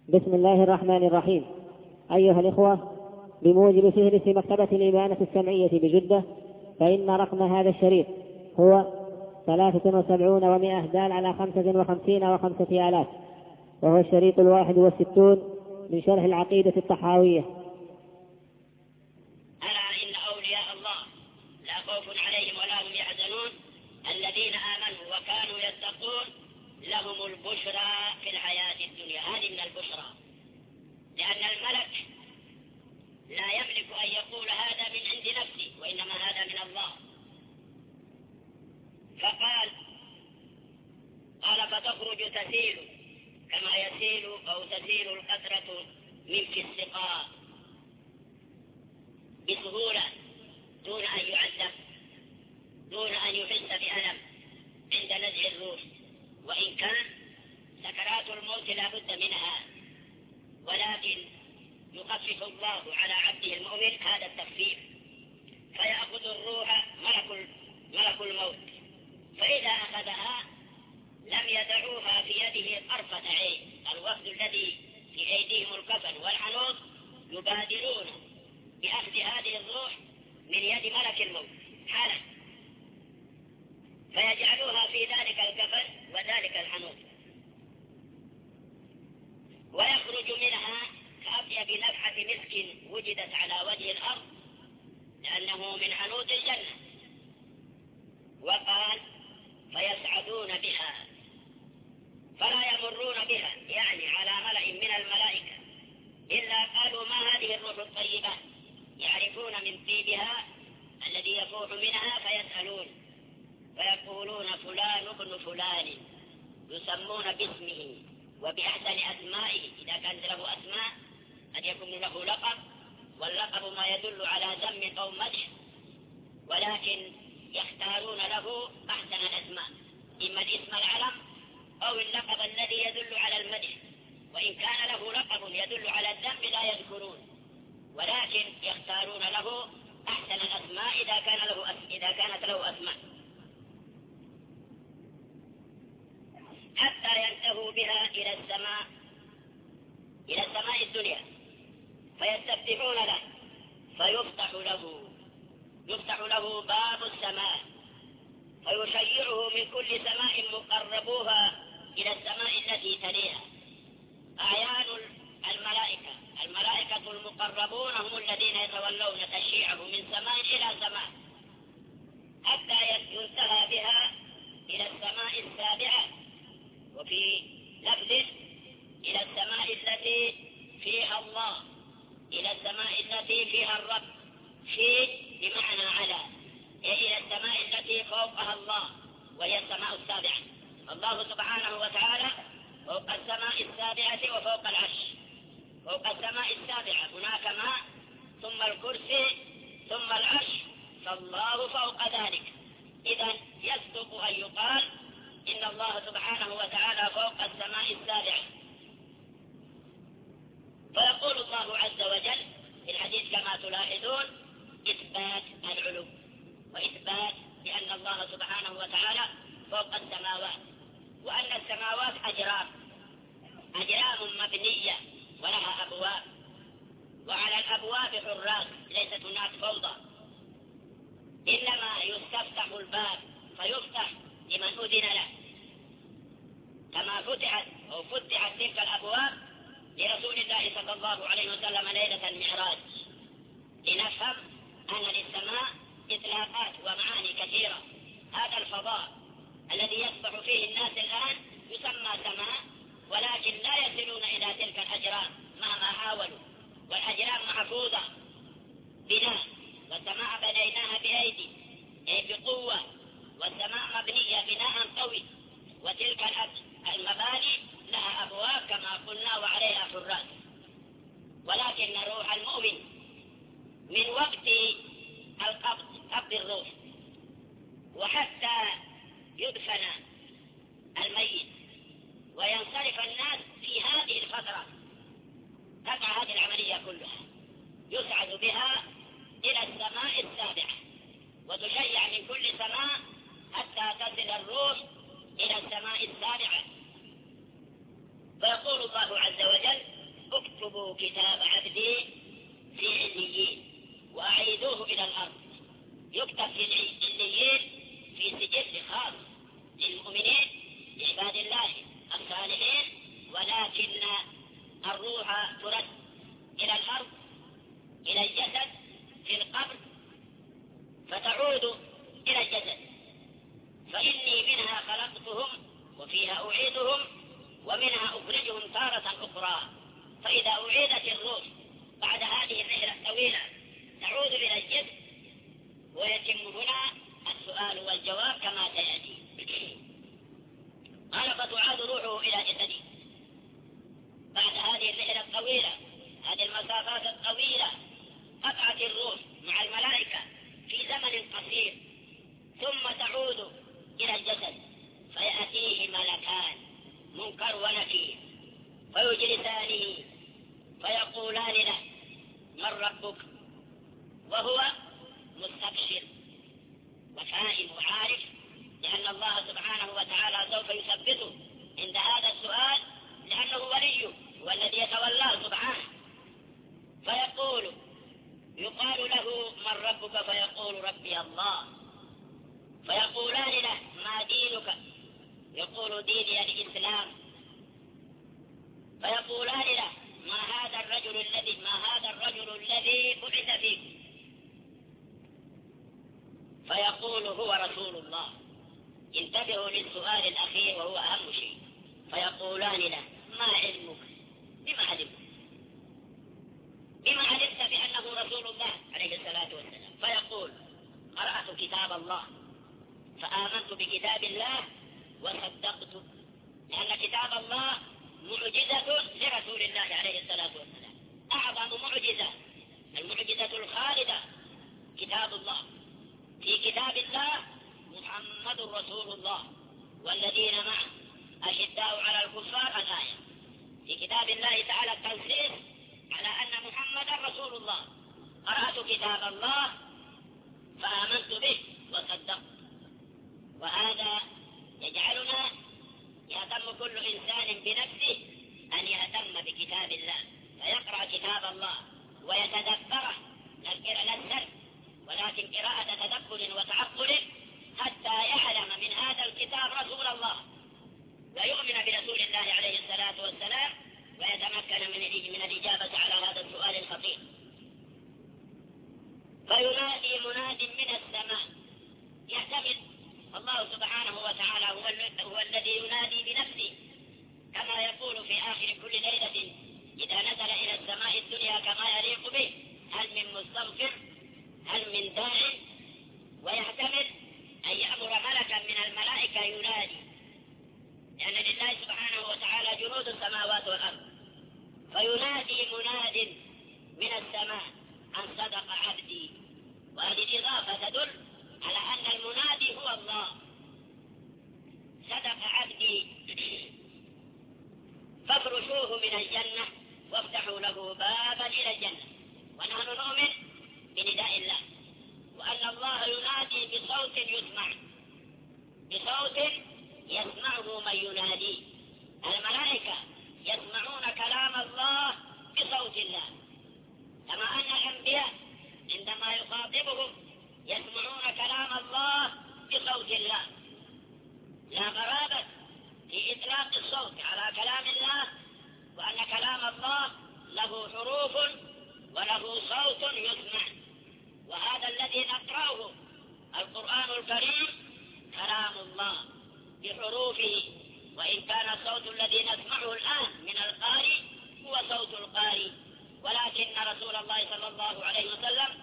بسم الله الرحمن الرحيم. أيها الإخوة، بموجب فهرس مكتبة الإبانة السمعية بجدة، فإن رقم هذا الشريط هو 73 دال على 55 و5 آلاف، وهو الشريط 61 من شرح العقيدة الطحاوية. ألا إن أولياء الله لا خوف عليهم ولا هم يحزنون الذين آمنوا وكانوا يتقون لهم البشرى في الحياة الدنيا. هذه من البشرى، لأن الملك لا يملك أن يقول هذا من عند نفسي، وإنما هذا من الله. قال فتخرج تسيل كما يسيل أو تسيل القطرة من في السقاء بسهولة، دون أن يعذب، دون أن يحس بألم عند نزع الروح، وإن كان سكرات الموت لا بد منها، ولكن يخفف الله على عبده المؤمن هذا التخفيف، فيأخذ الروح ملك الموت، فإذا أخذها لم يدعوها في يده طرفة عين. الوفد الذي في أيديهم الكفن والحنوط يبادرون بأخذ هذه الروح من يد ملك الموت حالا، فيجعلوها في ذلك الكفن وذلك الحنوط، ويخرج منها كأطيب نفحة مسك وجدت على وجه الأرض، لأنه من حنوط الجنة. وقال فيسعدون بها فلا يمرون بها، يعني على ملأ من الملائكة، إلا قالوا ما هذه الروح الطيبة، يعرفون من طيبها الذي يفوح منها، فيسألون فيقولون فلان ابن فلان، يسمون باسمه وبأحسن أسمائه إذا كان له أسماء، أن يكون له لقب، واللقب ما يدل على ذم أو مدح، ولكن يختارون له أحسن الأسماء، إما الاسم العلم أو اللقب الذي يدل على المدح، وإن كان له لقب يدل على الذم لا يذكرون، ولكن يختارون له أحسن الأسماء إذا كانت له أسماء، حتى ينتهوا بها إلى السماء الدنيا، فيستفتحون له يفتح له باب السماء، فيشيعه من كل سماء مقربوها إلى السماء التي تليها. أعيان الملائكة المقربون هم الذين يتولون تشييعه من سماء إلى سماء، حتى ينتهى بها إلى السماء السابعة، وفي لفظ إلى السماء التي فيها الله، إلى السماء التي فيها الرب، في بمعنى على، إلى السماء التي فوقها الله، وهي السماء السابعة. الله سبحانه وتعالى فوق السماء السابعة وفوق العرش. فوق السماء السابعة هناك ماء، ثم الكرسي، ثم العرش، فالله فوق ذلك. إذن يصدق أن يقال إن الله سبحانه وتعالى فوق السماء السابعة. فيقول الله عز وجل في الحديث كما تلاحظون إثبات العلو، وإثبات بأن الله سبحانه وتعالى فوق السماوات، وأن السماوات أجرام مبنية ولها أبواب، وعلى الأبواب حراس، ليست هناك فوضى، إنما يستفتح الباب فيفتح لمن أذن له، كما فتحت تلك الأبواب لرسول الله صلى الله عليه وسلم ليلة المعراج، لنفهم أن للسماء إطلاقات ومعاني كثيرة. هذا الفضاء الذي يسبح فيه الناس الآن يسمى سماء، ولكن لا يصلون إلى تلك الأجرام مهما حاولوا، والأجرام محفوظة بنا، والسماء بنيناها بأيدي أي بقوة، والسماء مبنية بناء قوي، وتلك المباني لها أبواب كما قلنا وعليها حراس. ولكن روح المؤمن من وقت قبض الروح وحتى يدفن الميت وينصرف الناس في هذه الفترة، تقع هذه العملية كلها، يسعد بها إلى السماء السابعة، وتشيع من كل سماء حتى تصل الروح إلى السماء السابعة. فيقول الله عز وجل اكتبوا كتاب عبدي في عليين وأعيدوه إلى الأرض. يكتب في عليين في سجل خاص للمؤمنين لعباد الله الصالحين، ولكن الروح ترد إلى الأرض إلى الجسد في القبر فتعود إلى الجسد. فإني منها خلقتهم وفيها أعيدهم ومنها أخرجهم تارة أخرى. فإذا أعيدت الروح بعد هذه الرحلة الطويلة تعود إلى الجسد، ويتم هنا السؤال والجواب كما سيأتي. قال فتعاد روحه إلى جسده بعد هذه الرحلة الطويلة، هذه المسافات الطويلة قطعت الروح مع الملائكة في زمن قصير، ثم تعود إلى الجسد فيأتيه ملكان منكر ونكير فيجلسانه فيقولان له من ربك؟ وهو مستبشر وفاهم وعارف، لأن الله سبحانه وتعالى سوف يثبته عند هذا السؤال، لأنه وليه والذي يتولاه سبحانه. فيقال له من ربك؟ فيقول ربي الله. فيقولان له ما دينك؟ يقول ديني الإسلام. فيقولان له ما هذا الرجل الذي بعث فيك؟ فيقول هو رسول الله. انتبهوا للسؤال الأخير وهو أهم شيء. فيقولان له ما علمك؟ بما علمت بأنه رسول الله عليه الصلاة والسلام؟ فيقول قرأت كتاب الله فآمنت بكتاب الله وصدقت، لأن كتاب الله معجزة لرسول الله عليه الصلاة والسلام، أعظم معجزة، المعجزة الخالدة كتاب الله. في كتاب الله محمد رسول الله والذين معه أشداء على الكفار الآية. في كتاب الله تعالى التنصيص على أن محمدا رسول الله. قرأت كتاب الله فآمنت به وصدقت. وهذا يجعلنا يهتم كل إنسان بنفسه أن يهتم بكتاب الله، فيقرأ كتاب الله ويتدبره، لا السر ولكن قراءة تدبر وتعقل، حتى يعلم من هذا الكتاب رسول الله ويؤمن برسول الله عليه الصلاة والسلام، ويتمكن من الإجابة على هذا السؤال الخطير. فينادي مناد من السماء، يحتمل الله سبحانه وتعالى هو الذي ينادي بنفسه، كما يقول في آخر كل ليلة إذا نزل إلى السماء الدنيا كما يليق به هل من مستغفر هل من داع، ويحتمل أن يأمر ملكا من الملائكة ينادي، لأن لله سبحانه وتعالى جنود السماوات والأرض. فينادي مناد من السماء أن صدق عبدي، وهذه الإضافة تدل على أن المنادي هو الله. صدق عبدي فافرشوه من الجنة وافتحوا له بابا إلى الجنة. ونحن نؤمن بنداء الله، وأن الله ينادي بصوت يسمع، بصوت يسمعه من ينادي. الملائكة يسمعون كلام الله بصوت الله، كما أن الأنبياء عندما يخاطبهم يسمعون كلام الله بصوت الله. لا غرابة في إطلاق الصوت على كلام الله، وأن كلام الله له حروف وله صوت يسمع. وهذا الذي نقرأه القرآن الكريم كلام الله بحروفه، وإن كان الصوت الذي نسمعه الآن من القارئ هو صوت القارئ، ولكن رسول الله صلى الله عليه وسلم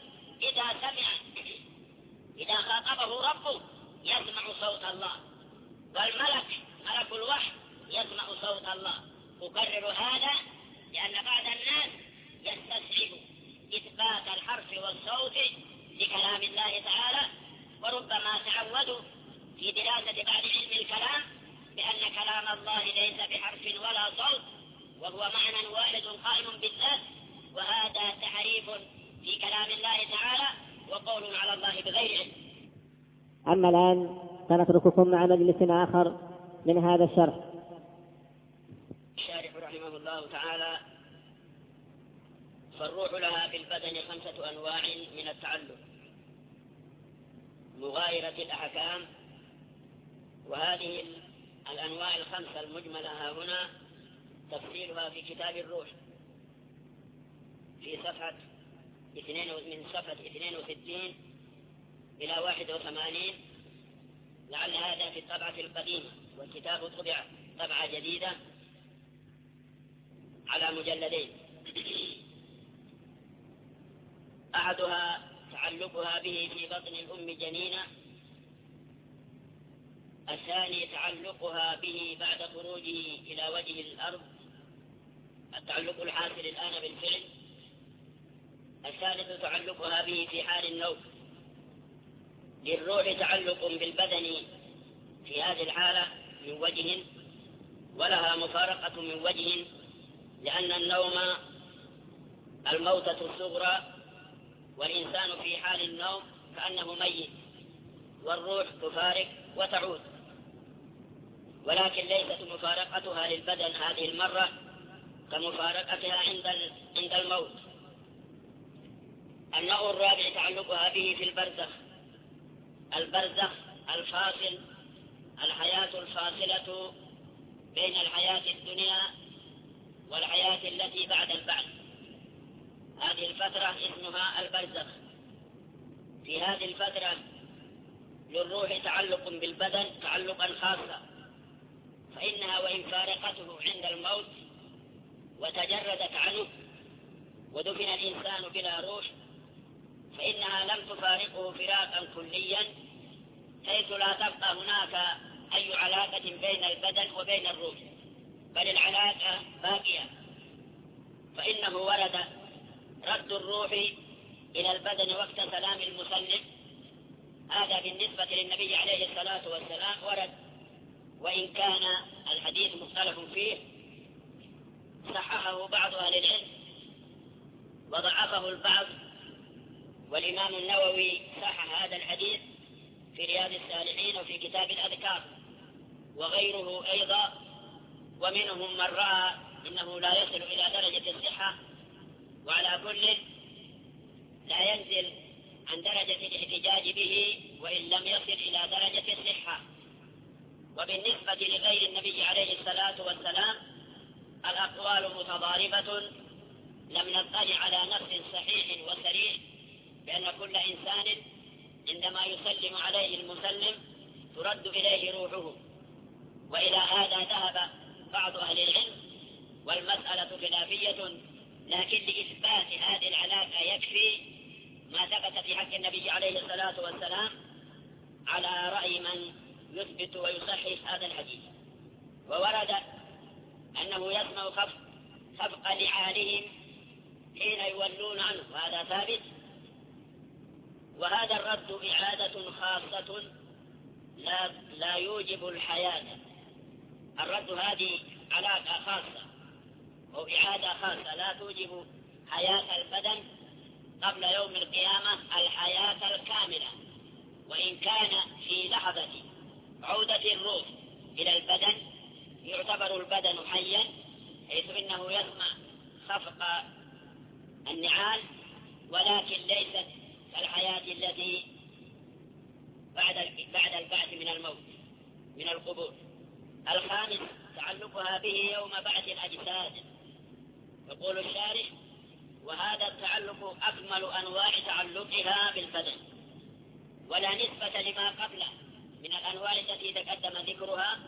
إذا خاطبه ربه يسمع صوت الله، والملك ملك الوحي يسمع صوت الله. أكرر هذا لأن بعض الناس يستصعب إثبات الحرف والصوت لكلام الله تعالى، وربما تعودوا في دراسة بعض علم الكلام بأن كلام الله ليس بحرف ولا صوت، وهو معنى واحد قائم بالذات، وهذا تحريف في كلام الله تعالى وقول على الله بغير علم. أما الآن سنترككم مع مجلس آخر من هذا الشرح. الشارح رحمه الله تعالى فالروح لها في البدن 5 أنواع من التعلق مغايرة الأحكام، وهذه الأنواع 5 المجملة ها هنا تفصيلها في كتاب الروح في صفحة من صفحة 62 إلى 81. لعل هذا في الطبعة القديمة، والكتاب طبع طبعة جديدة على مجلدين. أحدها تعلقها به في بطن الأم جنينة، الثاني تعلقها به بعد خروجه إلى وجه الأرض، التعلق الحاصل الآن بالفعل. الثالث تعلقها به في حال النوم. للروح تعلق بالبدن في هذه الحالة من وجه، ولها مفارقة من وجه، لأن النوم الموتة الصغرى، والإنسان في حال النوم كأنه ميت، والروح تفارق وتعود، ولكن ليست مفارقتها للبدن هذه المرة كمفارقتها عند الموت. النوع الرابع تعلقها به في البرزخ، البرزخ الفاصل، الحياة الفاصلة بين الحياة الدنيا والحياة التي بعد البعث. هذه الفترة اسمها البرزخ. في هذه الفترة للروح تعلق بالبدن تعلقا خاصا، فإنها وإن فارقته عند الموت وتجردت عنه ودفن الإنسان بلا روح، فإنها لم تفارقه فراقا كليا، حيث لا تبقى هناك أي علاقة بين البدن وبين الروح، بل العلاقة باقية. فإنه ورد رد الروح إلى البدن وقت سلام المسلم، هذا بالنسبة للنبي عليه الصلاة والسلام ورد، وإن كان الحديث مختلف فيه، صححه بعض أهل العلم وضعفه البعض، والإمام النووي صحح هذا الحديث في رياض الصالحين وفي كتاب الأذكار وغيره أيضا. ومنهم من رأى إنه لا يصل إلى درجة الصحة، وعلى كل لا ينزل عن درجة الاحتجاج به وإن لم يصل إلى درجة الصحة. وبالنسبة لغير النبي عليه الصلاة والسلام الأقوال متضاربة، لم نطلع على نص صحيح وصريح بأن كل إنسان عندما يسلم عليه المسلم ترد إليه روحه، وإلى هذا ذهب بعض أهل العلم، والمسألة خلافية، لكن لإثبات هذه العلاقة يكفي ما ثبت في حق النبي عليه الصلاة والسلام على رأي من يثبت ويصحح هذا الحديث. وورد أنه يسمع خفق لعالهم حين يولون عنه، وهذا ثابت. وهذا الرد إعادة خاصة لا يوجب الحياة. الرد هذه علاقة خاصة أو إعادة خاصة لا توجب حياة البدن قبل يوم القيامة الحياة الكاملة، وإن كان في لحظة عودة الروح إلى البدن يعتبر البدن حيا، حيث إنه يسمع خفق النعال، ولكن ليست كالحياة التي بعد البعث من الموت من القبور. الخامس تعلقها به يوم بعث الأجساد. يقول الشارح: وهذا التعلق أكمل أنواع تعلقها بالبدن، ولا نسبة لما قبله من الأنواع التي تقدم ذكرها.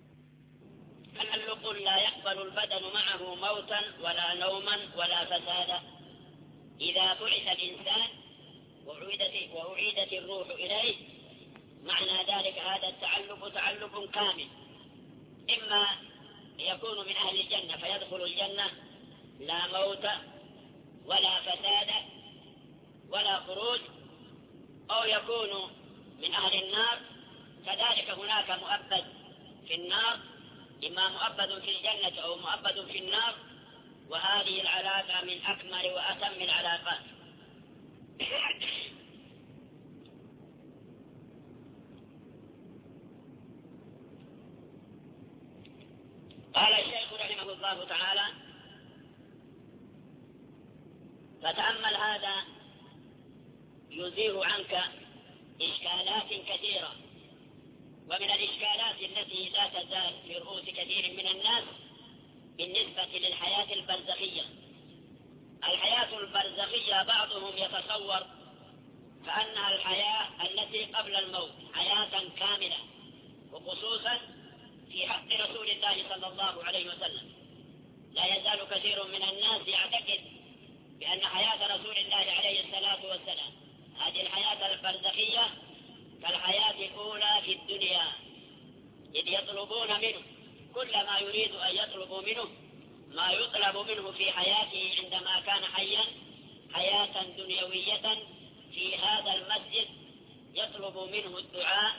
تعلق لا يقبل البدن معه موتا ولا نوما ولا فسادا. إذا بعث الإنسان وأعيدت الروح إليه، معنى ذلك هذا التعلق تعلق كامل، إما يكون من أهل الجنة فيدخل الجنة لا موت ولا فساد ولا خروج، أو يكون من أهل النار كذلك هناك مؤبد في النار، إما مؤبد في الجنة أو مؤبد في النار. وهذه العلاقة من أكمل وأتم العلاقات. قال الشيخ رحمه الله تعالى: فتأمل هذا يزيل عنك إشكالات كثيرة. ومن الإشكالات التي لا تزال في رؤوس كثير من الناس بالنسبة للحياة البرزخية. الحياة البرزخية بعضهم يتصور فأنها الحياة التي قبل الموت، حياة كاملة، وخصوصا في حق رسول الله صلى الله عليه وسلم. لا يزال كثير من الناس يعتقد بأن حياة رسول الله عليه الصلاة والسلام هذه الحياة البرزخية كالحياة الأولى في الدنيا، إذ يطلبون منه كل ما يريد أن يطلبوا منه ما يطلب منه في حياته عندما كان حيا، حياة دنيوية في هذا المسجد يطلب منه الدعاء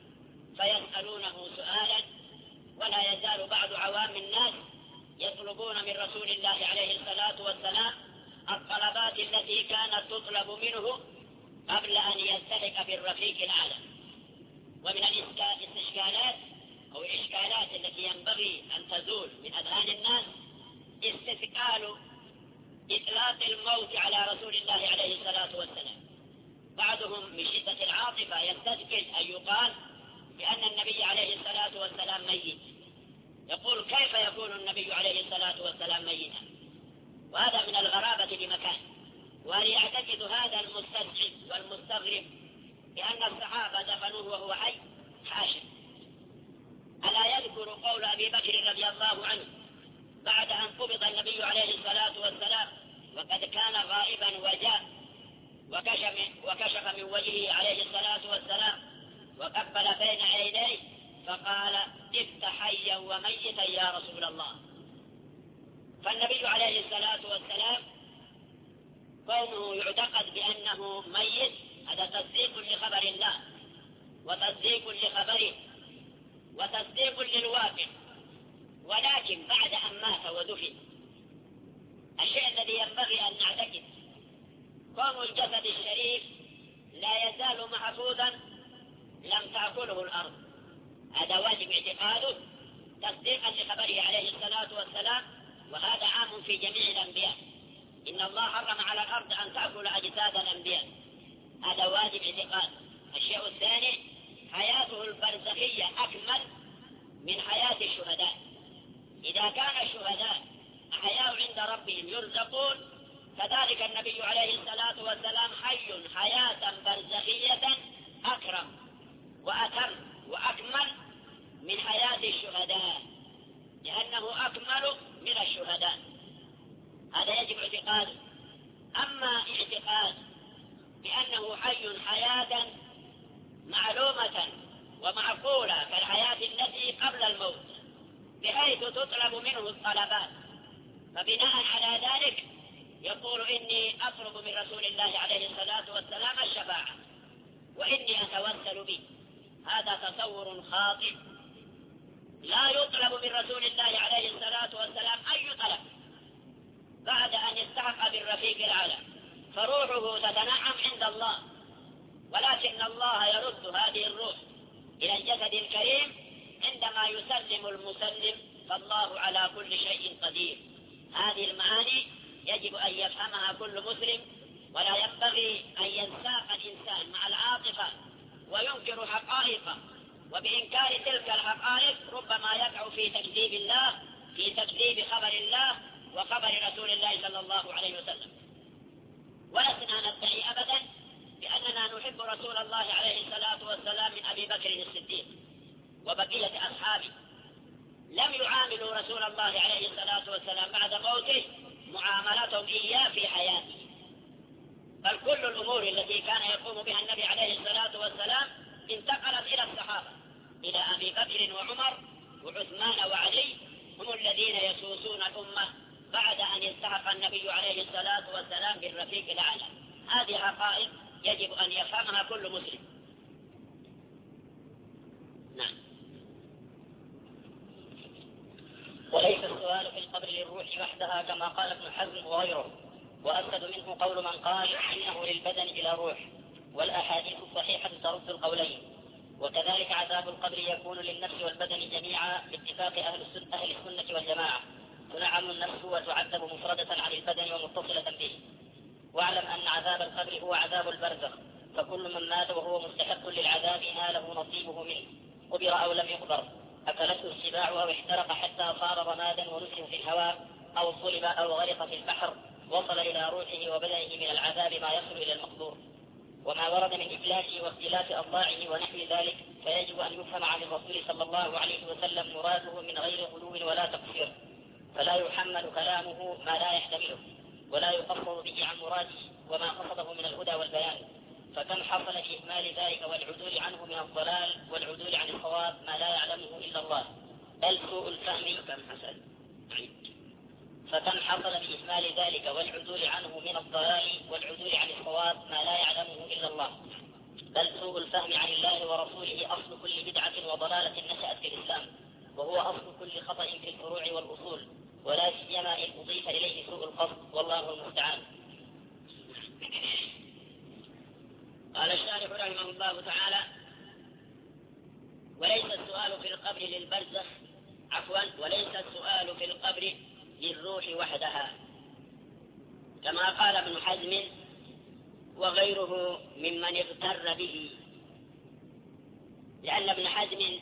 فيسألونه سؤالا. ولا يزال بعض عوام الناس يطلبون من رسول الله عليه الصلاة والسلام الطلبات التي كانت تطلب منه قبل أن يلتحق بالرفيق الأعلى. ومن الاستشكالات أو الإشكالات التي ينبغي أن تزول من أذهان الناس استثقال إطلاق الموت على رسول الله عليه الصلاة والسلام. بعضهم من شدة العاطفة يستثقل أن يقال بأن النبي عليه الصلاة والسلام ميت، يقول كيف يكون النبي عليه الصلاة والسلام ميتا؟ وهذا من الغرابة بمكان. وهل يعتقد هذا المستسعد والمستغرب بأن الصحابة دفنوه وهو حي؟ حاشا. ألا يذكر قول أبي بكر رضي الله عنه بعد أن قبض النبي عليه الصلاة والسلام وقد كان غائبا وجاء وكشف من وجهه عليه الصلاة والسلام وقبل بين عينيه فقال ابت حيا وميتا يا رسول الله. فالنبي عليه الصلاة والسلام كونه يعتقد بأنه ميت هذا تصديق لخبر الله وتصديق لخبره وتصديق للواقع. ولكن بعد أن مات ودفن الشيء الذي ينبغي أن نعتقد كون الجسد الشريف لا يزال محفوظا لم تأكله الأرض، هذا واجب اعتقاده تصديقا لخبره عليه الصلاة والسلام. وهذا عام في جميع الأنبياء، إن الله حرم على الأرض أن تأكل أجساد الأنبياء، هذا واجب اعتقاد. الشيء الثاني حياته البرزخية أكمل من حياة الشهداء. إذا كان الشهداء أحياء عند ربهم يرزقون، كذلك النبي عليه الصلاة والسلام حي حياة برزخية أكرم وأتم وأكمل من حياة الشهداء، لأنه أكمل من الشهداء. هذا يجب اعتقاده. أما اعتقاد بأنه حي حياة معلومة ومعقولة كالحياة التي قبل الموت بحيث تطلب منه الطلبات، فبناء على ذلك يقول إني أطلب من رسول الله عليه الصلاة والسلام الشفاعة وإني أتوسل به. هذا تصور خاطئ. لا يطلب من رسول الله عليه الصلاة والسلام أي طلب بعد أن يلتحق بالرفيق الأعلى، فروحه تتنعم عند الله، ولكن الله يرد هذه الروح إلى الجسد الكريم عندما يسلم المسلم، فالله على كل شيء قدير. هذه المعاني يجب أن يفهمها كل مسلم، ولا ينبغي أن ينساق الإنسان مع العاطفة وينكر حقائق، وبإنكار تلك الحقائق ربما يقع في تكذيب الله، في تكذيب خبر الله وخبر رسول الله صلى الله عليه وسلم. ولسنا ندعي أبدا بأننا نحب رسول الله عليه الصلاة والسلام من أبي بكر الصديق وبقية أصحابه. لم يعاملوا رسول الله عليه الصلاة والسلام بعد موته معاملتهم إياه في حياته، بل كل الأمور التي كان يقوم بها النبي عليه الصلاة والسلام انتقلت إلى الصحابة، إلى أبي بكر وعمر وعثمان وعلي، هم الذين يسوسون الأمة بعد أن يلتحق النبي عليه الصلاة والسلام بالرفيق الأعلى. هذه حقائق يجب أن يفهمها كل مسلم. نعم. وليس السؤال في القبر للروح وحدها كما قال ابن حزم وغيره، وأفسد منه قول من قال إنه للبدن إلى روح، والأحاديث الصحيحة ترد القولين. وكذلك عذاب القبر يكون للنفس والبدن جميعا باتفاق أهل السنة والجماعة، تنعم النفس وتعذب مفردة عن البدن ومتصلة به. واعلم أن عذاب القبر هو عذاب البرزخ، فكل من مات وهو مستحق للعذاب ناله نصيبه منه، قبر أو لم يقبر، أكلته السباع أو احترق حتى صار رمادا ونسف في الهواء، أو صلب أو غرق في البحر، وصل إلى روحه وبدنه من العذاب ما يصل إلى المقبور. وما ورد من إفلاته واختلاف أضلاعه ونحو ذلك فيجب أن يفهم عن الرسول صلى الله عليه وسلم مراده من غير غلو ولا تقصير، فلا يحمل كلامه ما لا يحتمله، ولا يقصر به عن مراده وما قصده من الهدى والبيان. فكم حصل في إهمال ذلك والعدول عنه من الضلال والعدول عن الصواب ما لا يعلمه إلا الله، بل سوء الفهم. فكم حصل بإهمال ذلك والعدول عنه من الضلال والعدول عن الصواب ما لا يعلمه إلا الله، بل سوء الفهم عن الله ورسوله أصل كل بدعة وضلالة نشأت في الإسلام، وهو أصل كل خطأ في الفروع والأصول، ولا سيما إن أضيف إليه سوء القصد، والله المستعان. قال الشارح رحمه الله تعالى: وليس السؤال في القبر للبرزخ وليس السؤال في القبر للروح وحدها، كما قال ابن حزم وغيره ممن اغتر به، لأن ابن حزم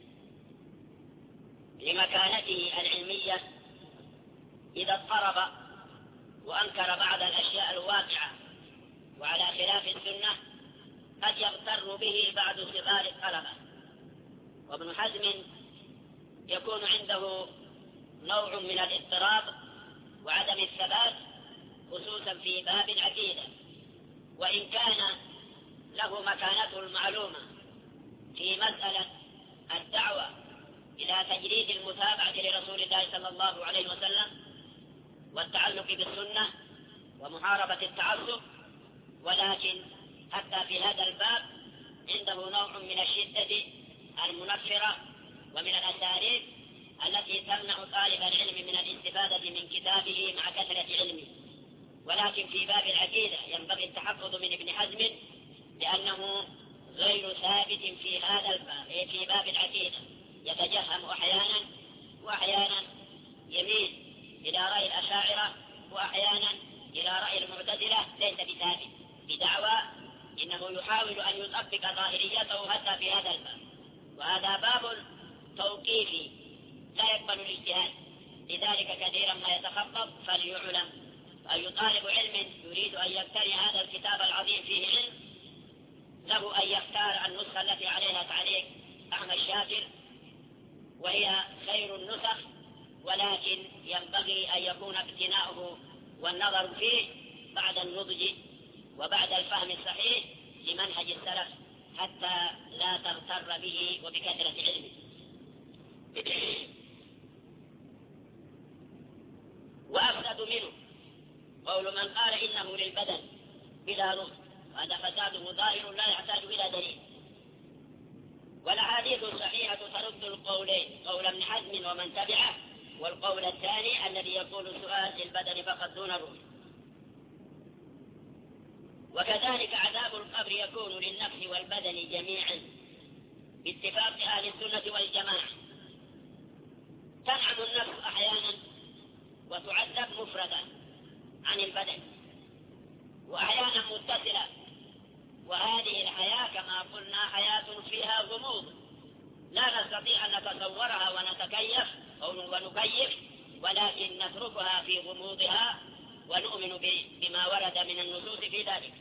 لمكانته العلمية إذا اضطرب وأنكر بعض الأشياء الواقعة وعلى خلاف السنة قد يغتر به بعض صغار الطلبة، وابن حزم يكون عنده نوع من الاضطراب وعدم الثبات خصوصا في باب العقيدة، وإن كان له مكانته المعلومة في مسألة الدعوة إلى تجريد المتابعة لرسول الله صلى الله عليه وسلم والتعلق بالسنة ومحاربة التعصب، ولكن حتى في هذا الباب عنده نوع من الشدة المنفرة ومن الأساليب التي تمنع طالب العلم من الاستفادة من كتابه مع كثرة علمه. ولكن في باب العقيدة ينبغي التحفظ من ابن حزم، لأنه غير ثابت في هذا الباب، في باب العقيدة يتجهم أحيانا، وأحيانا يميل إلى رأي الأشاعرة، وأحيانا إلى رأي المعتزلة، ليس بثابت بدعوى، إنه يحاول أن يطبق ظاهريته حتى في هذا الباب، وهذا باب توقيفي لا يقبل الاجتهاد، لذلك كثيرا ما يتخطط. فليعلم أي طالب علم يريد أن يقتني هذا الكتاب العظيم فيه علم، له أن يختار النسخة التي عليها تعليق أحمد شاكر، وهي خير النسخ، ولكن ينبغي أن يكون اقتناؤه والنظر فيه بعد النضج وبعد الفهم الصحيح لمنهج السلف، حتى لا تغتر به وبكثرة علمه. وأفسد منه قول من قال إنه للبدن بلا روح، وهذا فساده ظاهر لا يحتاج إلى دليل. والأحاديث الصحيحة ترد القولين، قول ابن حزم ومن تبعه، والقول الثاني الذي يقول سؤال للبدن فقط دون روح. وكذلك عذاب القبر يكون للنفس والبدن جميعا باتفاق أهل السنة والجماعة. تنعم النفس أحيانا وتعذب مفردة عن البدن، وأحيانا متصلة، وهذه الحياة كما قلنا حياة فيها غموض لا نستطيع أن نتصورها ونتكيف ونكيف، ولكن نتركها في غموضها ونؤمن بما ورد من النصوص في ذلك.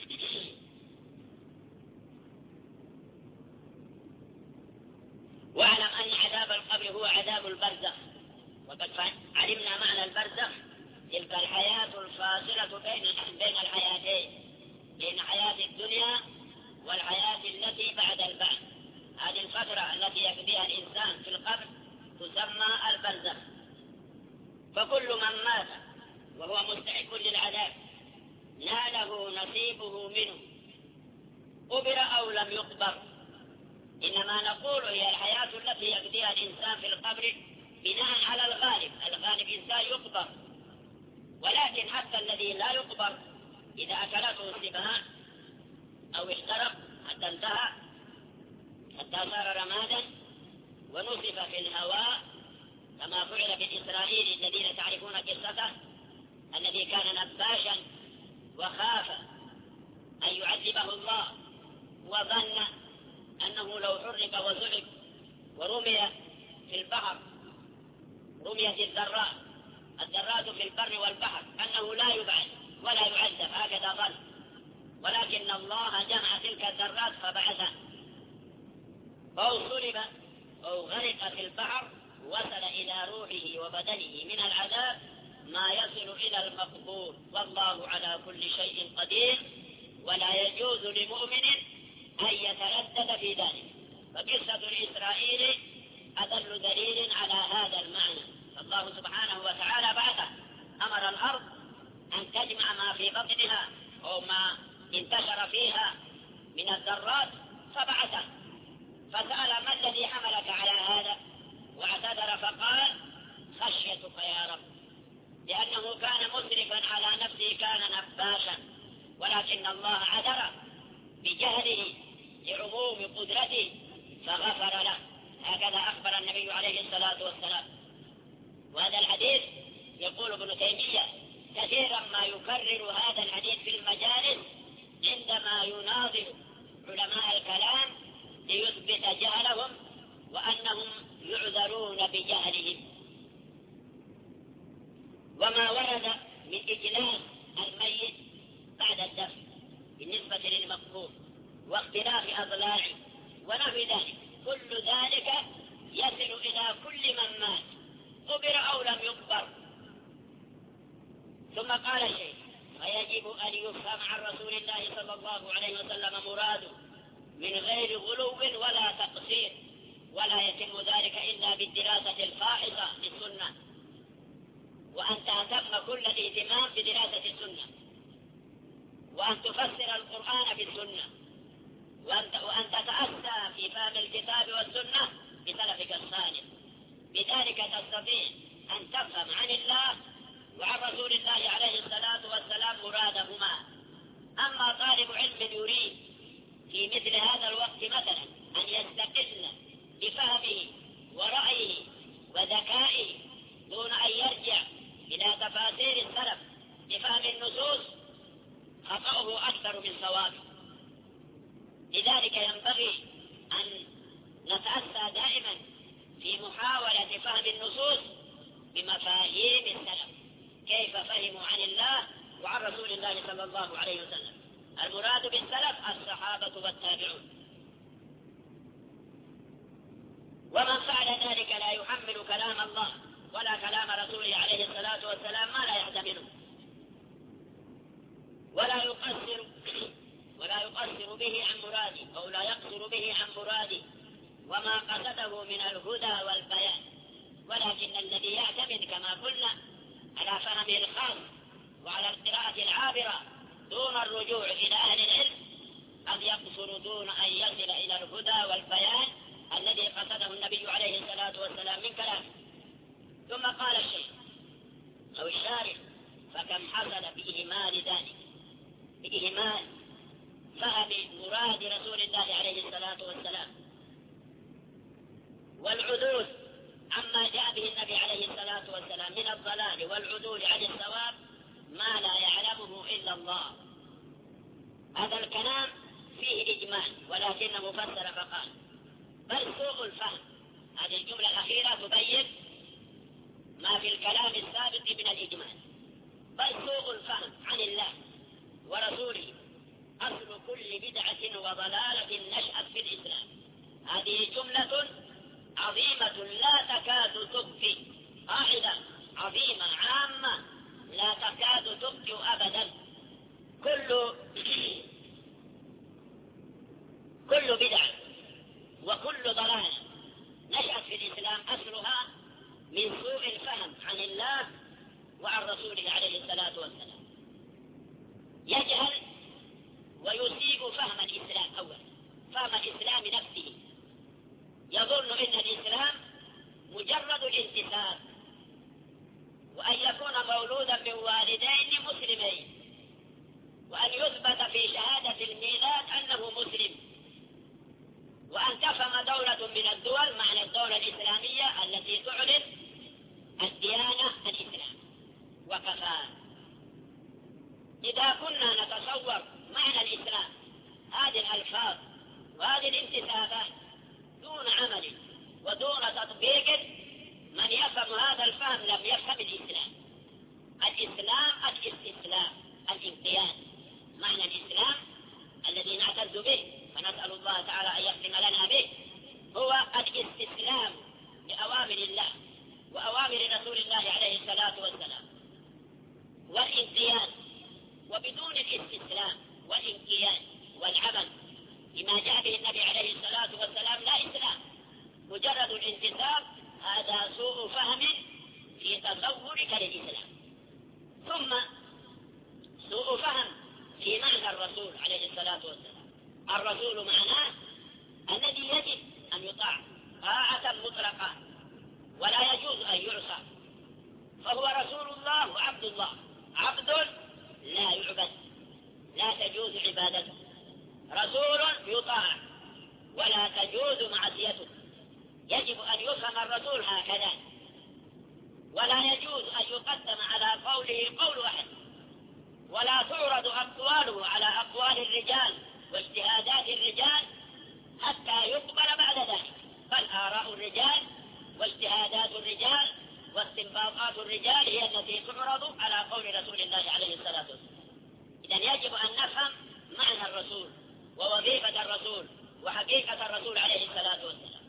واعلم أن عذاب القبر هو عذاب البرزخ، وقد علمنا معنى البرزخ، تلك الحياة الفاصلة بين الحياتين، بين حياة الدنيا والحياة التي بعد البعث. هذه الفترة التي يقضيها الإنسان في القبر تسمى البرزخ. فكل من مات وهو مستحق للعذاب ناله نصيبه منه، قبر أو لم يقبر. إنما نقول هي الحياة التي يقضيها الإنسان في القبر بناء على الغالب إنسان يقبر، ولكن حتى الذي لا يقبر إذا أكلته السباع أو احترق حتى انتهى، حتى صار رمادا ونصف في الهواء، كما فعل بالإسرائيلي الذين تعرفون قصته، الذي كان نباشا وخاف أن يعذبه الله وظن أنه لو حرب وزعق ورمي في البحر رميت الذرات في البر والبحر أنه لا يبعث ولا يعذب، هكذا ظن، ولكن الله جمع تلك الذرات فبعثه، أو صلب أو غرق في البحر وصل إلى روحه وبدنه من العذاب ما يصل إلى المقبور، والله على كل شيء قدير، ولا يجوز لمؤمن أن يتردد في ذلك. فقصة الإسرائيلي أدل دليل على هذا المعنى. الله سبحانه وتعالى بعثه، أمر الأرض أن تجمع ما في بطنها أو ما انتشر فيها من الذرات فبعثه، فسأل ما الذي حملك على هذا؟ واعتذر فقال خشيتك يا رب، لأنه كان مسرفا على نفسه، كان نباشا، ولكن الله عذر بجهله لعموم قدرته فغفر له. هكذا أخبر النبي عليه الصلاة والسلام. وهذا الحديث يقول ابن تيمية كثيرا ما يكرر هذا الحديث في المجالس عندما يناظر علماء الكلام ليثبت جهلهم وأنهم يعذرون بجهلهم. وما ورد من إجلاس الميت بعد الدفن بالنسبة للمقبور واختلاف أضلاعه ونحو ذلك، كل ذلك يصل إلى كل من مات قبر أو لم يقبر. ثم قال الشيخ فيجب أن يفهم عن رسول الله صلى الله عليه وسلم مراده من غير غلو ولا تقصير، ولا يتم ذلك إلا بالدراسة الفائضة للسنة، وأن تهتم كل الاهتمام بدراسة السنة، وأن تفسر القرآن بالسنة، وأن تتأسى في فهم الكتاب والسنة بسلفك الصالح. بذلك تستطيع أن تفهم عن الله وعن رسول الله عليه الصلاة والسلام مرادهما. أما طالب علم يريد في مثل هذا الوقت مثلا أن يستقل بفهمه ورأيه وذكائه دون أن يرجع إلى تفاسير السلف بفهم النصوص، خطأه أكثر من صوابه. لذلك ينبغي أن نتأسى دائما في محاولة فهم النصوص بمفاهيم السلف، كيف فهموا عن الله وعن رسول الله صلى الله عليه وسلم. المراد بالسلف الصحابة والتابعون، ومن فعل ذلك لا يحمل كلام الله ولا كلام رسوله عليه الصلاة والسلام ما لا يحتمله، ولا يقصر به عن مرادي أو لا يقصر به عن مرادي وما قصده من الهدى والبيان، ولكن الذي يعتمد كما قلنا على فهمه الخاص وعلى القراءة العابرة دون الرجوع إلى أهل العلم قد يقصر دون أن يصل إلى الهدى والبيان الذي قصده النبي عليه الصلاة والسلام من كلامه. ثم قال الشيخ أو الشارح فكم حصل بإهمال ذلك، بإهمال فهم مراد رسول الله عليه الصلاة والسلام والعدول عما جاء به النبي عليه الصلاة والسلام من الضلال والعدول عن الصواب ما لا يعلمه إلا الله. هذا الكلام فيه إجمال ولكنه فسر فقال بل سوء الفهم. هذه الجملة الأخيرة تبين ما في الكلام السابق من الإجمال. بل سوء الفهم عن الله ورسوله أصل كل بدعة وضلالة نشأت في الإسلام. هذه جملة عظيمة لا تكاد تبقي، قاعدة عظيمة عامة لا تكاد تبقي أبدا. كل بدعة وكل ضلالة نشأت في الإسلام أصلها من سوء الفهم عن الله وعن رسوله عليه الصلاة والسلام. يجهل ويسيء فهم الإسلام، أولا فهم الإسلام نفسه، يظن إن الإسلام مجرد الانتساب، وأن يكون مولودا من والدين مسلمين، وأن يثبت في شهادة الميلاد أنه مسلم، وأن تفهم دولة من الدول معنى الدولة الإسلامية التي تعلن الديانة الإسلام وكفى. إذا كنا نتصور معنى الإسلام هذه الألفاظ وهذه الانتسابات دون عمل ودون تطبيق، من يفهم هذا الفهم لم يفهم الإسلام. الإسلام الاستسلام، الانقياد. معنى الإسلام الذي نعتز به فنسأل الله تعالى أن يختم لنا به هو الاستسلام لأوامر الله وأوامر رسول الله عليه الصلاة والسلام والانقياد. وبدون الاستسلام والانقياد والعمل بما جاء به النبي عليه الصلاة والسلام لا إسلام. مجرد الانتساب هذا سوء فهم في تصورك للإسلام. ثم سوء فهم في معنى الرسول عليه الصلاة والسلام. الرسول معناه الذي يجب أن يطاع طاعة مطلقة ولا يجوز أن يعصى، فهو رسول الله وعبد الله. عبد لا يعبد، لا تجوز عبادته. رسول يطاع ولا تجوز معصيته. يجب أن يفهم الرسول هكذا، ولا يجوز أن يقدم على قوله قول أحد، ولا تعرض أقواله على أقوال الرجال واجتهادات الرجال حتى يقبل بعد ذلك، بل آراء الرجال واجتهادات الرجال واستنباطات الرجال هي التي تعرض على قول رسول الله عليه الصلاة والسلام. إذن يجب أن نفهم معنى الرسول ووظيفة الرسول وحقيقة الرسول عليه الصلاة والسلام.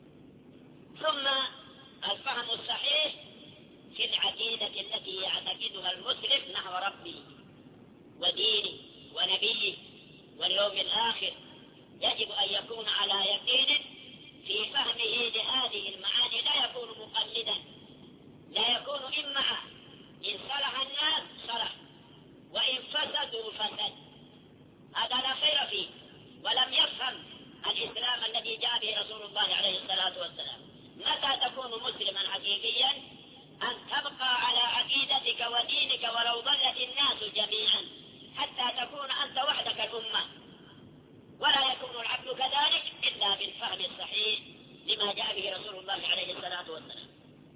ثم الفهم الصحيح في العقيدة التي يعتقدها المسلم نحو ربه ودينه ونبيه واليوم الآخر. يجب أن يكون على يقين في فهمه لهذه المعاني، لا يكون مقلدا، لا يكون إمعا. إن صلح الناس صلح وإن فسدوا فسد، هذا لا خير فيه. ولم يفهم الإسلام الذي جاء به رسول الله عليه الصلاة والسلام. متى تكون مسلما حقيقيا؟ أن تبقى على عقيدتك ودينك ولو ضلت الناس جميعا، حتى تكون أنت وحدك الأمة. ولا يكون العبد كذلك إلا بالفهم الصحيح لما جاء به رسول الله عليه الصلاة والسلام.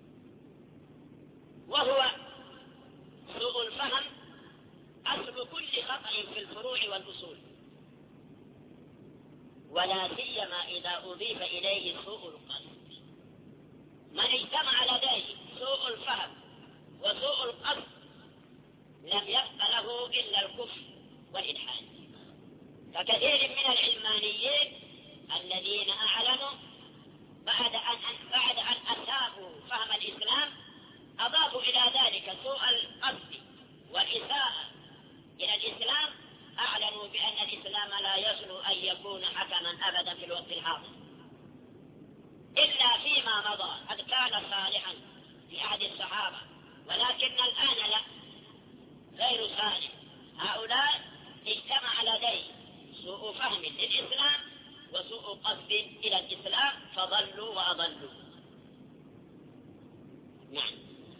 وهو سوء الفهم أصل كل خطأ في الفروع والأصول، ولا سيما إذا أضيف إليه سوء القصد. من اجتمع لديه سوء الفهم وسوء القصد لم يبق له إلا الكفر والإلحاد. فكثير من العلمانيين الذين أعلنوا بعد أن أساءوا فهم الإسلام أضافوا إلى ذلك سوء القصد والإساءة إلى الإسلام، أعلنوا بأن الإسلام لا يصل أن يكون حكما أبدا في الوقت الحاضر إلا فيما مضى. قد كان صالحا في عهد الصحابة، ولكن الآن لا، غير صالح. هؤلاء اجتمع لديه سوء فهم للإسلام وسوء قصد إلى الإسلام فضلوا وأضلوا. نعم.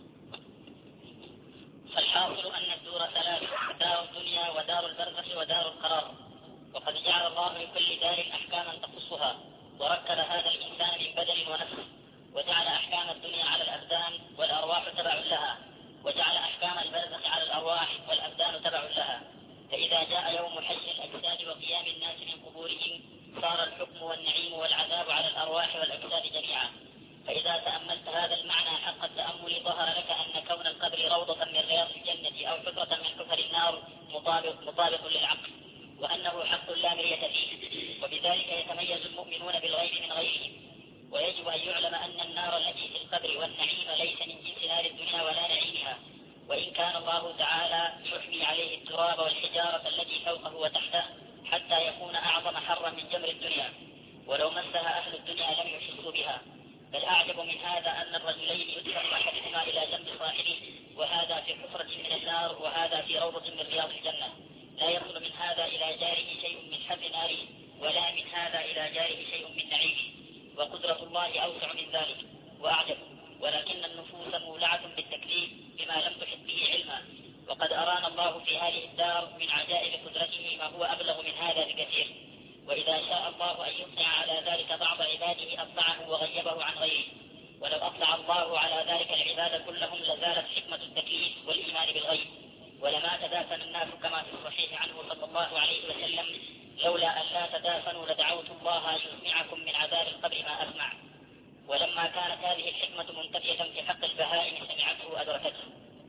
فالحاصل أن الدور ثلاث: دار الدنيا ودار البرزخ ودار القرار. وقد جعل الله لكل دار أحكاما تخصها، وركب هذا الإنسان من بدن ونفس، وجعل أحكام الدنيا على الأبدان والأرواح تبع لها، وجعل أحكام البرزخ على الأرواح والأبدان تبع لها. فإذا جاء يوم حي الأجساد وقيام الناس من قبورهم صار الحكم والنعيم والعذاب على الأرواح والأجساد جميعا. فإذا تأملت هذا المعنى حق التأمل ظهر لك أن كون القبر روضة من رياض الجنة أو حفرة من حفر النار مطابق للعقل، وأنه حق لا مرية فيه، وبذلك يتميز المؤمنون بالغيب من غيرهم. ويجب أن يعلم أن النار التي في القبر والنعيم ليس من جنس نار الدنيا ولا نعيمها، وإن كان الله تعالى يحمي عليه التراب والحجارة التي فوقه وتحته حتى يكون أعظم حرا من جمر الدنيا، ولو مسها أهل الدنيا لم يحسوا بها. بل أعجب من هذا أن الرجلين يدفن أحدهما إلى جنب صاحبه، وهذا في حفرة من النار وهذا في روضة من رياض الجنة. لا يصل من هذا إلى جاره شيء من حر ناره، ولا من هذا إلى جاره شيء من نعيمه، وقدرة الله أوسع من ذلك وأعجب. ولكن النفوس مولعة بالتكليف بما لم تحط به علما، وقد أرانا الله في هذه الدار من عجائب قدرته ما هو أبلغ من هذا بكثير. وإذا شاء الله أن يطلع على ذلك بعض عباده أطلعه وغيبه عن غيره، ولو أطلع الله على ذلك العباد كلهم لزالت حكمة التكليف والإيمان بالغيب. ولما تدافن الناس كما في الصحيح عنه صلى الله عليه وسلم: لولا أن لا تدافنوا لدعوت الله أن يسمعكم من عذاب القبر ما أسمع. ولما كانت هذه الحكمة منتفية في حق البهائم سمعته وأدركته.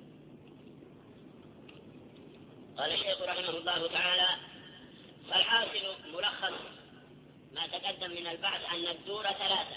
قال الشيخ رحمه الله تعالى: فالحاصل ملخص ما تقدم من البحث أن الدور ثلاثة: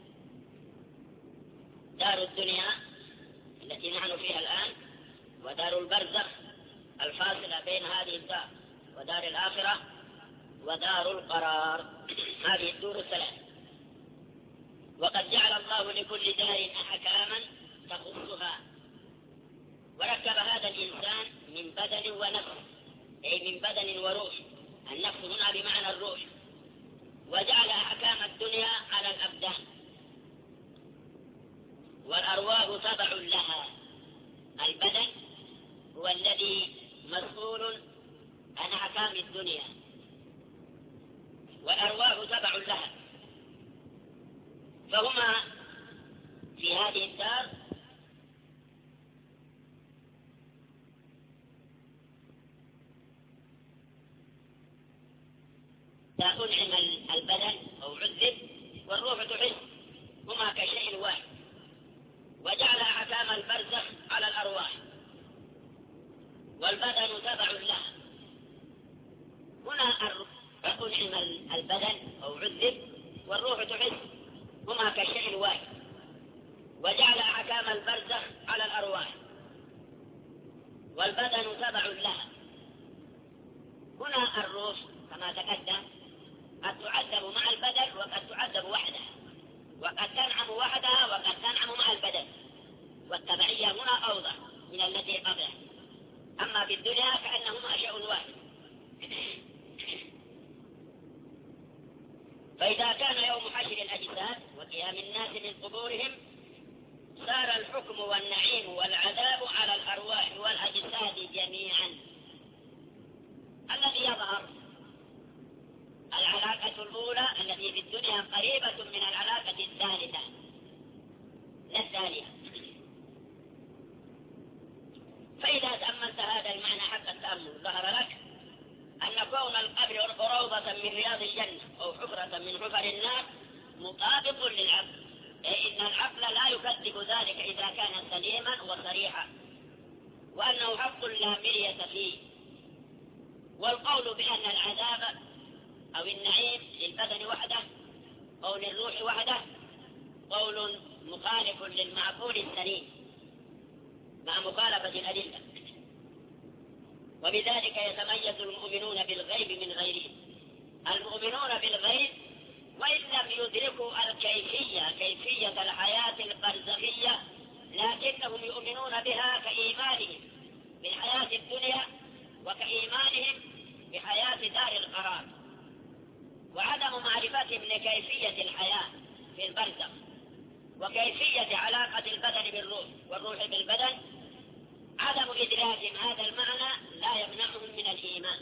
دار الدنيا التي نحن فيها الآن، ودار البرزخ الفاصلة بين هذه الدار ودار الآخرة، ودار القرار. هذه الدور الثلاثة. وقد جعل الله لكل دار أحكاما تخصها، وركب هذا الإنسان من بدن ونفس، أي من بدن وروح. النفس هنا بمعنى الروح. وجعل أحكام الدنيا على الأبدان، والأرواح تبع لها. البدن هو الذي مسؤول عن أحكام الدنيا، والأرواح تبع لها، فهما في هذه الدار أنعم البدن أو عذب، والروح تحس، هما كشيء واحد. وجعل أحكام البرزخ على الأرواح، والبدن تبع لها. هنا أنعم البدن أو عذب، والروح تحس، هما كشيء واحد. وجعل أحكام البرزخ على الأرواح، والبدن تبع لها. هنا الروح كما تقدم قد تعذب مع البدن وقد تعذب وحدها، وقد تنعم وحدها وقد تنعم مع البدن، والتبعية هنا أوضح من التي قبلها. أما بالدنيا كأنهما شيء واحد. فإذا كان يوم حشر الأجساد وقيام الناس من قبورهم، صار الحكم والنعيم والعذاب على الأرواح والأجساد جميعا. الذي يظهر العلاقة الأولى التي في الدنيا قريبة من العلاقة الثالثة لا الثانية. فإذا تأملت هذا المعنى حق التأمل ظهر لك أن كون القبر روضة من رياض الجنة أو حفرة من حفر النار مطابق للعقل، أي إن العقل لا يكذب ذلك إذا كان سليما وصريحا، وأنه حق لا مرية فيه. والقول بأن العذاب أو النعيم للبدن وحده أو للروح وحده قول مخالف للمعقول السليم مع مخالفة الأدلة. وبذلك يتميز المؤمنون بالغيب من غيرهم. المؤمنون بالغيب وإن لم يدركوا كيفية الحياة البرزخية، لكنهم يؤمنون بها كإيمانهم بالحياة الدنيا وكإيمانهم بحياة دار القرار. وعدم معرفتهم لكيفية الحياة في البرزخ وكيفية علاقة البدن بالروح والروح بالبدن، عدم إدراكهم هذا المعنى لا يمنعهم من الإيمان.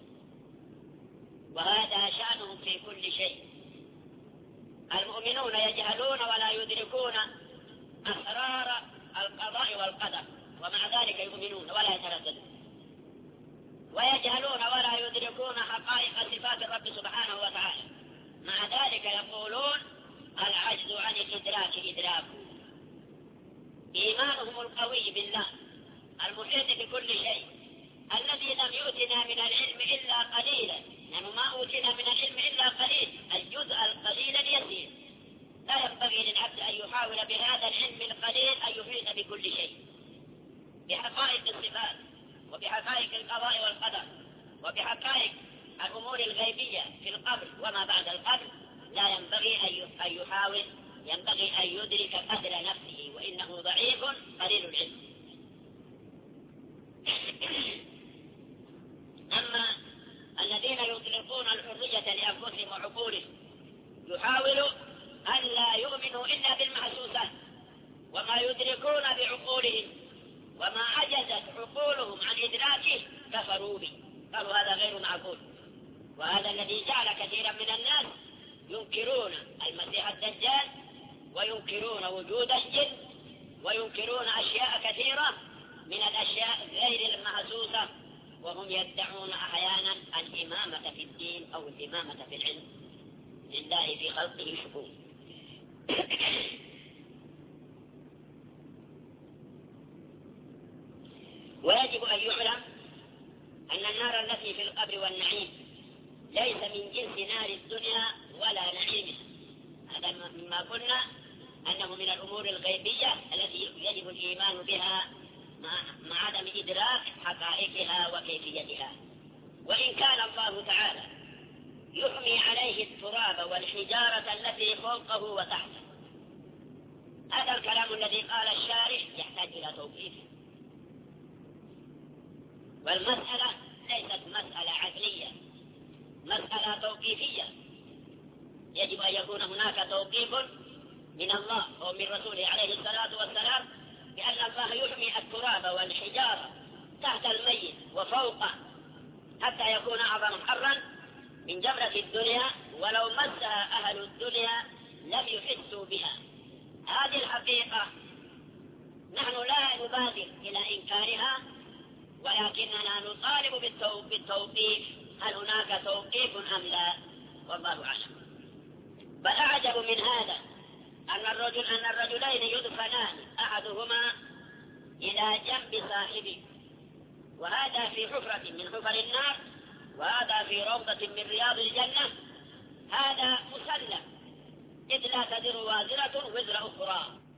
وهذا شأنهم في كل شيء. المؤمنون يجهلون ولا يدركون أسرار القضاء والقدر، ومع ذلك يؤمنون ولا يترددون. ويجهلون ولا يدركون حقائق صفات الرب سبحانه وتعالى، مع ذلك يقولون العجز عن الإدراك إدراك. إيمانهم القوي بالله المحيط بكل شيء، الذي لم يؤتنا من العلم إلا قليلا، يعني ما أوتنا من العلم إلا قليل، الجزء القليل اليسير. لا ينبغي للعبد أن يحاول بهذا العلم القليل أن يحيط بكل شيء، بحقائق الصفات وبحقائق القضاء والقدر وبحقائق الأمور الغيبية في القبر وما بعد القبر. لا ينبغي أن يحاول، ينبغي أن يدرك قدر نفسه، وإنه ضعيف قليل العلم. أما الذين يطلقون الحرية لأنفسهم وعقولهم يحاولوا أن لا يؤمنوا إلا بالمحسوسات، وما يدركون بعقولهم وما عجزت عقولهم عن إدراكه كفروا به، قالوا هذا غير معقول. وهذا الذي جعل كثيرا من الناس ينكرون المسيح الدجال، وينكرون وجود الجن، وينكرون أشياء كثيرة من الأشياء غير المحسوسة، وهم يدعون أحيانا الإمامة في الدين أو الإمامة في العلم. لله في خلقه شؤون. ويجب أن يعلم أن النار التي في القبر والنعيم ليس من جنس نار الدنيا ولا نعيمها. هذا مما قلنا أنه من الأمور الغيبية التي يجب الإيمان بها مع عدم إدراك حقائقها وكيفيتها. وإن كان الله تعالى يحمي عليه التراب والحجارة التي فوقه وتحته، هذا الكلام الذي قال الشارح يحتاج إلى توقيف. والمسألة ليست مسألة عقلية، مسألة توقيفية. يجب أن يكون هناك توقيف من الله أو من رسوله عليه الصلاة والسلام بأن الله يحمي التراب والحجارة تحت الميت وفوقه حتى يكون أعظم حرا من جمرة الدنيا، ولو مسها أهل الدنيا لم يحسوا بها. هذه الحقيقة نحن لا نبادر إلى إنكارها، ولكننا نطالب بالتوقيف. هل هناك توقيف أم لا؟ والله أعلم. بل أعجب من هذا أن الرجلين يدفنان أحدهما إلى جنب صاحبه، وهذا في حفرة من حفر النار، وهذا في روضة من رياض الجنة. هذا مسلم، إذ لا تزر وازرة وزر أخرى.